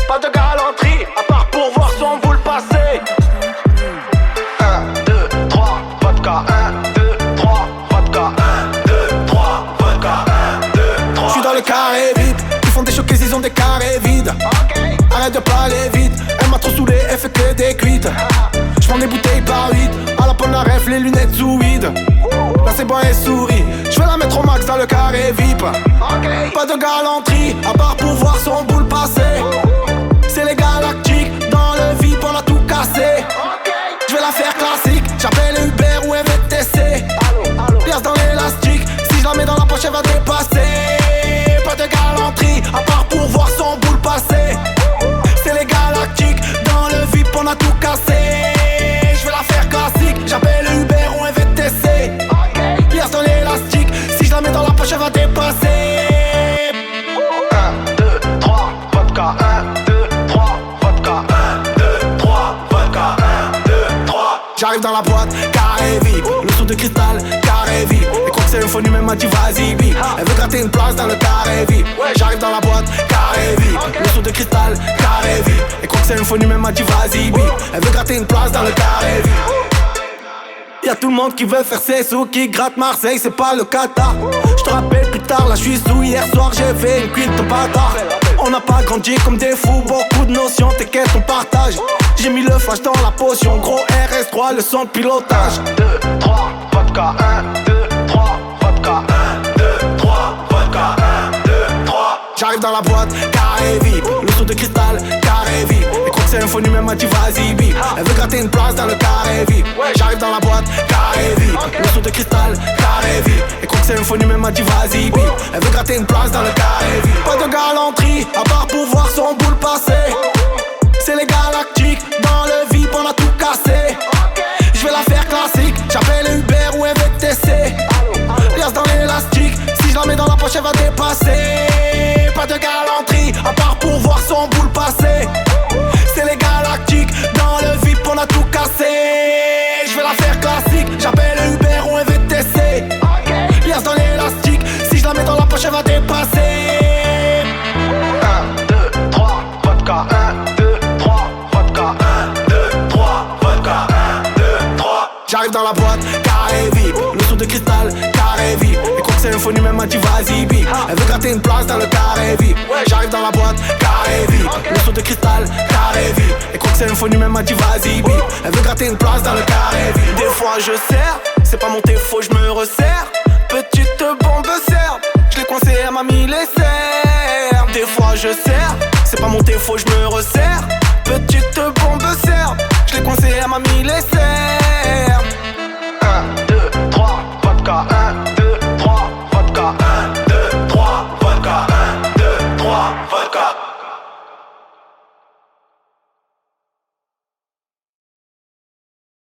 pas de galanterie, à part pour voir son boule passer. 1, 2, 3, vodka, 1, 2, 3, vodka, 1, 2, 3, vodka, 1, 2, 3. J'suis dans le carré vide, ils font des choquets, ils ont des carrés vides. Arrête de parler vite, elle m'a trop saoulé, elle fait que des cuites. J'prends des bouteilles par 8, à la pomme la ref, les lunettes sous vide. Là c'est bon et souris, j'vais la mettre au max dans le carré VIP. Pas de galanterie, à part pour voir son boule passer. C'est les galactiques, dans le VIP on a tout cassé. J'vais la faire classique, j'appelle Uber ou VTC. Pièce dans l'élastique, si je la mets dans la poche elle va dépasser. Pas de galanterie, à part pour voir son boule passer. C'est les galactiques, dans le VIP on a tout cassé. J'vais la faire classique, j'appelle Uber ou un VTC. Pièce dans l'élastique, si je la mets dans la poche elle va dépasser. 1, 2, 3, vodka, 1, 2, 3, vodka, 1, 2, 3, vodka, 1, 2, 3. J'arrive dans la boîte, carré VIP, le sou de cristal, carré VIP. Et quand c'est infondu, même m'a dit vas-y bip. Elle veut gratter une place dans le carré VIP. J'arrive dans la boîte, carré VIP, le sou de cristal, carré VIP. Et quand c'est infondu, même m'a dit vas-y bip. Elle veut gratter une place dans le carré VIP. Y'a tout le monde qui veut faire ses sous, qui gratte Marseille, c'est pas le Qatar. J'te rappelle plus tard, là j'suis sous, hier soir j'ai fait une cuite de bâtard. On n'a pas grandi comme des fous, beaucoup de notions, t'inquiète on partage. J'ai mis le flash dans la potion, gros RS3, le son de pilotage. 1, 2, 3, vodka, 1, 2, 3, vodka, 1, 2, 3, vodka, 1, 2, 3. J'arrive dans la boîte, carré VIP, le sou de cristal, carré VIP. Et quand c'est infondu, même m'a dit vas-y bip. Elle veut gratter une place dans le carré VIP. J'arrive dans la boîte, carré VIP, le sou de cristal, carré VIP. Et quand c'est infondu, même m'a dit vas-y bip. Elle veut gratter une place dans le carré VIP. Pas de galanterie, à part pour voir son boule passer. C'est les galactiques, dans le VIP on a tout cassé. J'vais la faire classique, j'appelle Uber ou un VTC. Liasse dans l'élastique, si je la mets dans la poche elle va dépasser. Pas de galanterie, à part pour voir son boule passer. C'est les galactiques, dans le VIP on a tout cassé. J'vais la faire classique, j'appelle Uber ou un VTC. Liasse dans l'élastique, si je la mets dans la poche elle va dépasser. 1, 2, 3, vodka, 1, 2, 3, vodka, 1, 2, 3, vodka, 1, 2, 3. J'arrive dans la boîte, carré VIP, le sou de cristal, carré VIP. Et quand c'est infondu, même m'a dit vas-y bip. Elle veut gratter une place dans le carré VIP. J'arrive dans la boîte, carré VIP, le sou de cristal, carré VIP. Et quand c'est infondu, même m'a dit vas-y bip. Elle veut gratter une place dans le carré VIP. Des fois je sers, c'est pas mon faut je me resserre. Petite bombe serbe, je l'ai coincé, elle m'a mis les serres. Des fois je sers, c'est pas mon faut je me resserre. Petite bombe serbe, je l'ai coincé, elle m'a mis les serres. 1, 2, 3, vodka, 1, 2, 3, vodka, 1, 2, 3, vodka, 1, 2, 3, vodka.